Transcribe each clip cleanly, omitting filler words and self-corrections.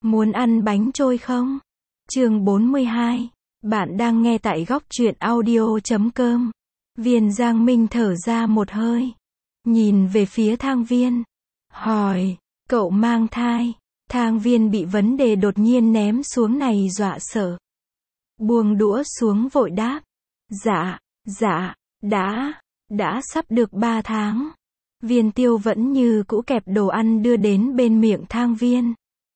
Muốn ăn bánh trôi không? Chương 42. Bạn đang nghe tại góc truyện audio.com. Viên Giang Minh thở ra một hơi. Nhìn về phía Thang Viên. Hỏi, cậu mang thai? Thang Viên bị vấn đề đột nhiên ném xuống này dọa sợ. Buông đũa xuống vội đáp. Dạ, đã sắp được 3 tháng. Viên Tiêu vẫn như cũ kẹp đồ ăn đưa đến bên miệng Thang Viên.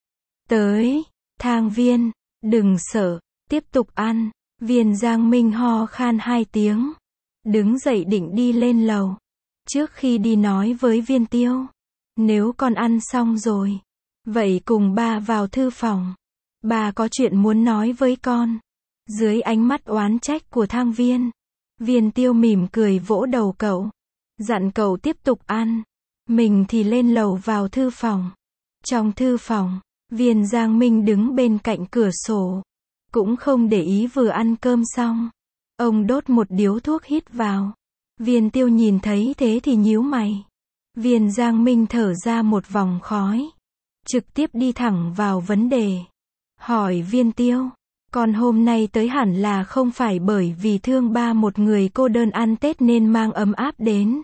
Tới, Thang Viên, đừng sợ, tiếp tục ăn. Viên Giang Minh ho khan 2 tiếng. Đứng dậy định đi lên lầu. Trước khi đi nói với Viên Tiêu. Nếu con ăn xong rồi, vậy cùng ba vào thư phòng. Ba có chuyện muốn nói với con. Dưới ánh mắt oán trách của Thang Viên. Viên Tiêu mỉm cười vỗ đầu cậu. Dặn cậu tiếp tục ăn. Mình thì lên lầu vào thư phòng. Trong thư phòng, Viên Giang Minh đứng bên cạnh cửa sổ. Cũng không để ý vừa ăn cơm xong. Ông đốt một điếu thuốc hít vào. Viên Tiêu nhìn thấy thế thì nhíu mày. Viên Giang Minh thở ra một vòng khói. Trực tiếp đi thẳng vào vấn đề. Hỏi Viên Tiêu. Con hôm nay tới hẳn là không phải bởi vì thương ba một người cô đơn ăn Tết nên mang ấm áp đến.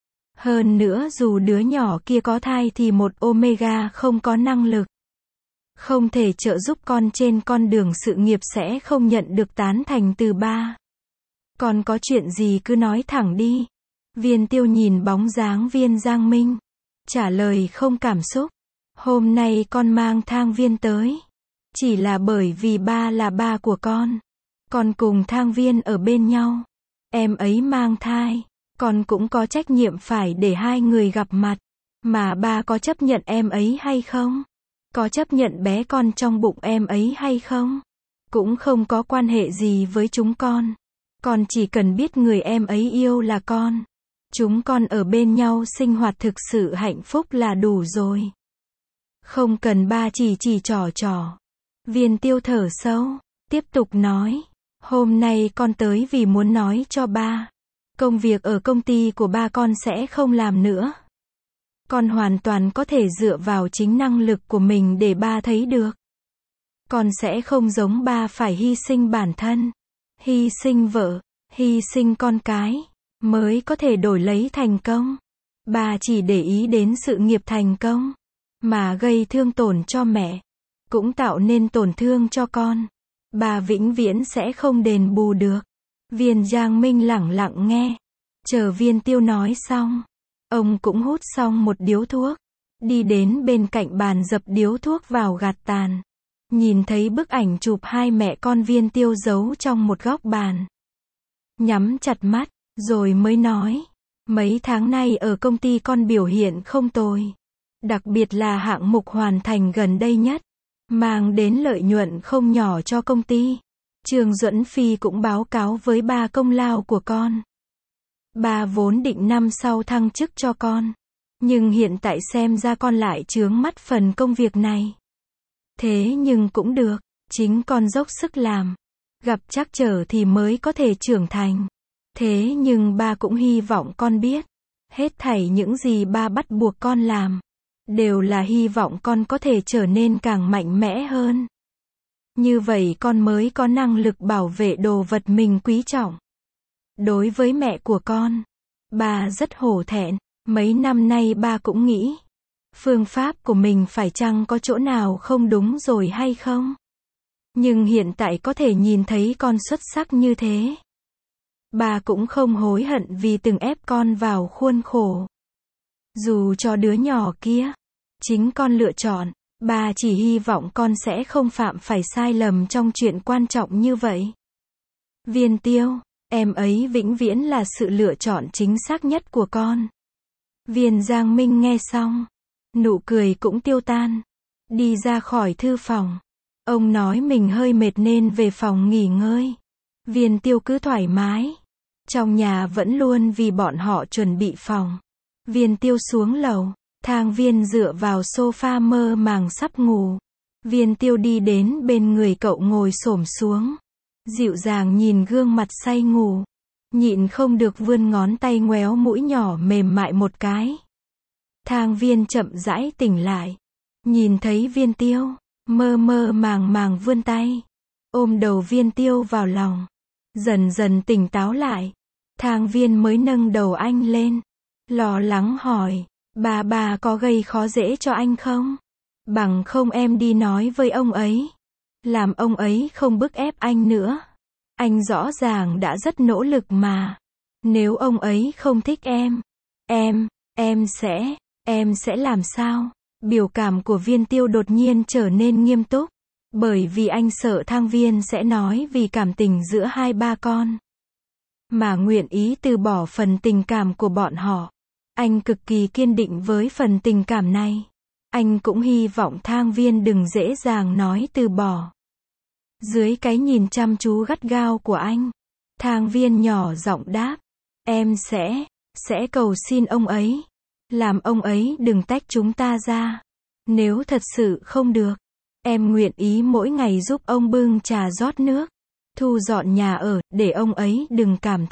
Hơn nữa dù đứa nhỏ kia có thai thì một Omega không có năng lực. Không thể trợ giúp con trên con đường sự nghiệp sẽ không nhận được tán thành từ ba. Còn có chuyện gì cứ nói thẳng đi. Viên Tiêu nhìn bóng dáng Viên Giang Minh. Trả lời không cảm xúc. Hôm nay con mang Thang Viên tới. Chỉ là bởi vì ba là ba của con. Con cùng Thang Viên ở bên nhau. Em ấy mang thai. Con cũng có trách nhiệm phải để hai người gặp mặt. Mà ba có chấp nhận em ấy hay không? Có chấp nhận bé con trong bụng em ấy hay không? Cũng không có quan hệ gì với chúng con. Con chỉ cần biết người em ấy yêu là con. Chúng con ở bên nhau sinh hoạt thực sự hạnh phúc là đủ rồi. Không cần ba chỉ trò. Viên Tiêu thở sâu, tiếp tục nói. Hôm nay con tới vì muốn nói cho ba. Công việc ở công ty của ba con sẽ không làm nữa. Con hoàn toàn có thể dựa vào chính năng lực của mình để ba thấy được. Con sẽ không giống ba phải hy sinh bản thân, hy sinh vợ, hy sinh con cái, mới có thể đổi lấy thành công. Ba chỉ để ý đến sự nghiệp thành công, mà gây thương tổn cho mẹ, cũng tạo nên tổn thương cho con. Ba vĩnh viễn sẽ không đền bù được. Viên Giang Minh lẳng lặng nghe. Chờ Viên Tiêu nói xong. Ông cũng hút xong một điếu thuốc. Đi đến bên cạnh bàn dập điếu thuốc vào gạt tàn. Nhìn thấy bức ảnh chụp hai mẹ con Viên Tiêu giấu trong một góc bàn. Nhắm chặt mắt, rồi mới nói. Mấy tháng nay ở công ty con biểu hiện không tồi. Đặc biệt là hạng mục hoàn thành gần đây nhất. Mang đến lợi nhuận không nhỏ cho công ty. Trương Duẫn Phi cũng báo cáo với ba công lao của con. Ba vốn định năm sau thăng chức cho con. Nhưng hiện tại xem ra con lại chướng mắt phần công việc này. Thế nhưng cũng được, chính con dốc sức làm. Gặp trắc trở thì mới có thể trưởng thành. Thế nhưng ba cũng hy vọng con biết. Hết thảy những gì ba bắt buộc con làm. Đều là hy vọng con có thể trở nên càng mạnh mẽ hơn. Như vậy con mới có năng lực bảo vệ đồ vật mình quý trọng. Đối với mẹ của con, ba rất hổ thẹn. Mấy năm nay ba cũng nghĩ, phương pháp của mình phải chăng có chỗ nào không đúng rồi hay không? Nhưng hiện tại có thể nhìn thấy con xuất sắc như thế. Ba cũng không hối hận vì từng ép con vào khuôn khổ. Dù cho đứa nhỏ kia, chính con lựa chọn, ba chỉ hy vọng con sẽ không phạm phải sai lầm trong chuyện quan trọng như vậy. Viên Tiêu, em ấy vĩnh viễn là sự lựa chọn chính xác nhất của con. Viên Giang Minh nghe xong, nụ cười cũng tiêu tan. Đi ra khỏi thư phòng. Ông nói mình hơi mệt nên về phòng nghỉ ngơi. Viên Tiêu cứ thoải mái. Trong nhà vẫn luôn vì bọn họ chuẩn bị phòng. Viên Tiêu xuống lầu. Thang Viên dựa vào sofa mơ màng sắp ngủ. Viên Tiêu đi đến bên người cậu ngồi xổm xuống. Dịu dàng nhìn gương mặt say ngủ. Nhịn không được vươn ngón tay ngoéo mũi nhỏ mềm mại một cái. Thang Viên chậm rãi tỉnh lại. Nhìn thấy Viên Tiêu, mơ mơ màng màng vươn tay, ôm đầu Viên Tiêu vào lòng. Dần dần tỉnh táo lại, Thang Viên mới nâng đầu anh lên, lo lắng hỏi, bà có gây khó dễ cho anh không? Bằng không em đi nói với ông ấy, làm ông ấy không bức ép anh nữa. Anh rõ ràng đã rất nỗ lực mà. Nếu ông ấy không thích em sẽ làm sao? Biểu cảm của Viên Tiêu đột nhiên trở nên nghiêm túc, bởi vì anh sợ Thang Viên sẽ nói vì cảm tình giữa hai ba con mà nguyện ý từ bỏ phần tình cảm của bọn họ. Anh cực kỳ kiên định với phần tình cảm này. Anh cũng hy vọng Thang Viên đừng dễ dàng nói từ bỏ. Dưới cái nhìn chăm chú gắt gao của anh, Thang Viên nhỏ giọng đáp, em sẽ cầu xin ông ấy, làm ông ấy đừng tách chúng ta ra. Nếu thật sự không được, em nguyện ý mỗi ngày giúp ông bưng trà rót nước, thu dọn nhà ở, để ông ấy đừng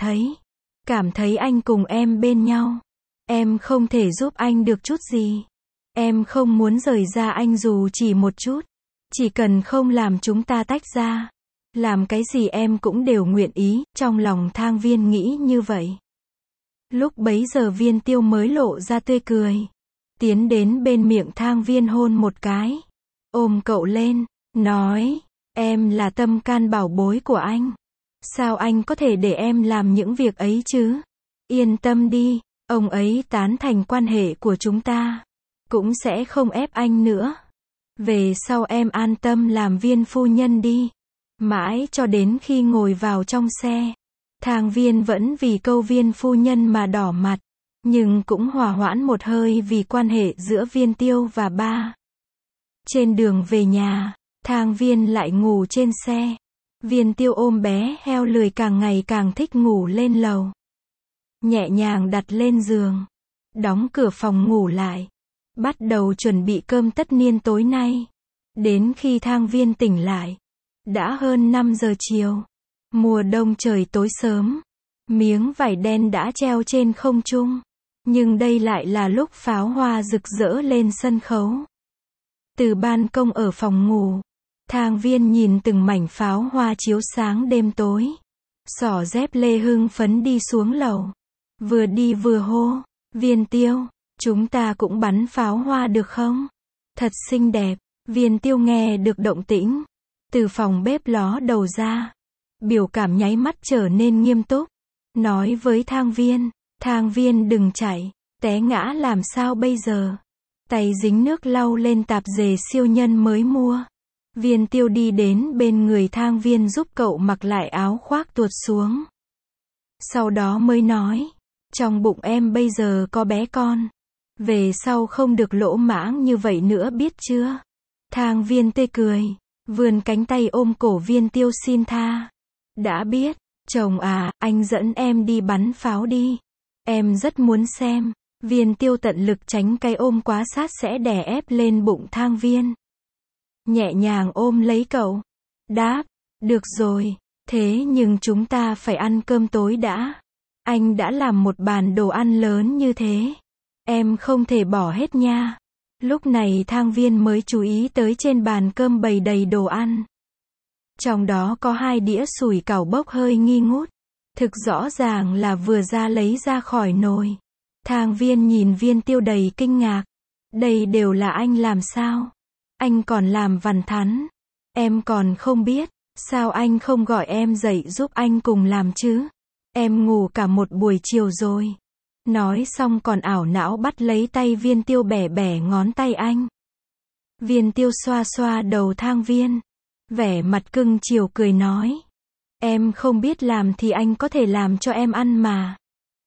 cảm thấy anh cùng em bên nhau. Em không thể giúp anh được chút gì. Em không muốn rời ra anh dù chỉ một chút. Chỉ cần không làm chúng ta tách ra, làm cái gì em cũng đều nguyện ý. Trong lòng Thang Viên nghĩ như vậy. Lúc bấy giờ Viên Tiêu mới lộ ra tươi cười, tiến đến bên miệng Thang Viên hôn một cái, ôm cậu lên, nói, em là tâm can bảo bối của anh. Sao anh có thể để em làm những việc ấy chứ? Yên tâm đi, ông ấy tán thành quan hệ của chúng ta, cũng sẽ không ép anh nữa. Về sau em an tâm làm viên phu nhân đi. Mãi cho đến khi ngồi vào trong xe, Thang Viên vẫn vì câu viên phu nhân mà đỏ mặt, nhưng cũng hòa hoãn một hơi vì quan hệ giữa Viên Tiêu và ba. Trên đường về nhà, Thang Viên lại ngủ trên xe. Viên Tiêu ôm bé heo lười càng ngày càng thích ngủ lên lầu. Nhẹ nhàng đặt lên giường, đóng cửa phòng ngủ lại, bắt đầu chuẩn bị cơm tất niên tối nay. Đến khi Thang Viên tỉnh lại, đã hơn 5 giờ chiều. Mùa đông trời tối sớm, miếng vải đen đã treo trên không trung. Nhưng đây lại là lúc pháo hoa rực rỡ lên sân khấu. Từ ban công ở phòng ngủ, Thang Viên nhìn từng mảnh pháo hoa chiếu sáng đêm tối. Xỏ dép lê hưng phấn đi xuống lầu. Vừa đi vừa hô, Viên Tiêu, chúng ta cũng bắn pháo hoa được không? Thật xinh đẹp. Viên Tiêu nghe được động tĩnh, từ phòng bếp ló đầu ra. Biểu cảm nháy mắt trở nên nghiêm túc. Nói với Thang Viên đừng chạy, té ngã làm sao bây giờ? Tay dính nước lau lên tạp dề siêu nhân mới mua. Viên Tiêu đi đến bên người Thang Viên giúp cậu mặc lại áo khoác tuột xuống. Sau đó mới nói, trong bụng em bây giờ có bé con. Về sau không được lỗ mãng như vậy nữa biết chưa? Thang Viên tươi cười, vươn cánh tay ôm cổ Viên Tiêu xin tha. Đã biết, chồng à, anh dẫn em đi bắn pháo đi. Em rất muốn xem. Viên Tiêu tận lực tránh cái ôm quá sát sẽ đè ép lên bụng Thang Viên. Nhẹ nhàng ôm lấy cậu. Đáp, được rồi, thế nhưng chúng ta phải ăn cơm tối đã. Anh đã làm một bàn đồ ăn lớn như thế. Em không thể bỏ hết nha. Lúc này Thang Viên mới chú ý tới trên bàn cơm bày đầy đồ ăn. Trong đó có 2 đĩa sủi cảo bốc hơi nghi ngút. Thực rõ ràng là vừa ra lấy ra khỏi nồi. Thang Viên nhìn Viên Tiêu đầy kinh ngạc. Đây đều là anh làm sao? Anh còn làm vằn thắn. Em còn không biết. Sao anh không gọi em dậy giúp anh cùng làm chứ? Em ngủ cả một buổi chiều rồi. Nói xong còn ảo não bắt lấy tay Viên Tiêu bẻ bẻ ngón tay anh. Viên Tiêu xoa xoa đầu Thang Viên, vẻ mặt cưng chiều cười nói. Em không biết làm thì anh có thể làm cho em ăn mà.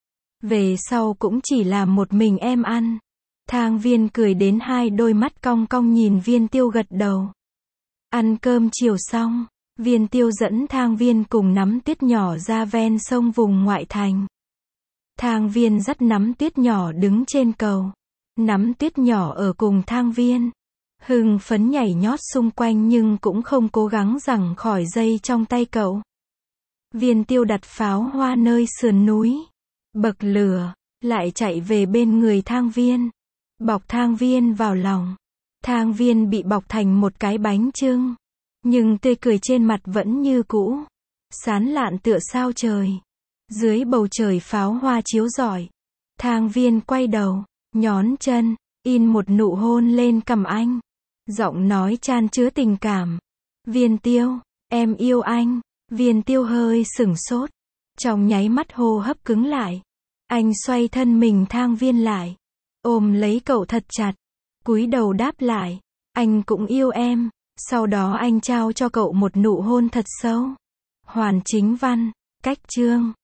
Về sau cũng chỉ là một mình em ăn. Thang Viên cười đến 2 đôi mắt cong cong nhìn Viên Tiêu gật đầu. Ăn cơm chiều xong, Viên Tiêu dẫn Thang Viên cùng Nắm Tuyết nhỏ ra ven sông vùng ngoại thành. Thang Viên dắt Nắm Tuyết nhỏ đứng trên cầu. Nắm Tuyết nhỏ ở cùng Thang Viên, hưng phấn nhảy nhót xung quanh nhưng cũng không cố gắng giằng khỏi dây trong tay cậu. Viên Tiêu đặt pháo hoa nơi sườn núi, bậc lửa, lại chạy về bên người Thang Viên, bọc Thang Viên vào lòng. Thang Viên bị bọc thành một cái bánh chưng, nhưng tươi cười trên mặt vẫn như cũ, sán lạn tựa sao trời. Dưới bầu trời pháo hoa chiếu rọi, Thang Viên quay đầu, nhón chân, in một nụ hôn lên cằm anh. Giọng nói chan chứa tình cảm. Viên Tiêu, em yêu anh. Viên Tiêu hơi sửng sốt. Trong nháy mắt hô hấp cứng lại. Anh xoay thân mình Thang Viên lại, ôm lấy cậu thật chặt, cúi đầu đáp lại, anh cũng yêu em. Sau đó anh trao cho cậu một nụ hôn thật sâu. Hoàn Chính Văn, cách chương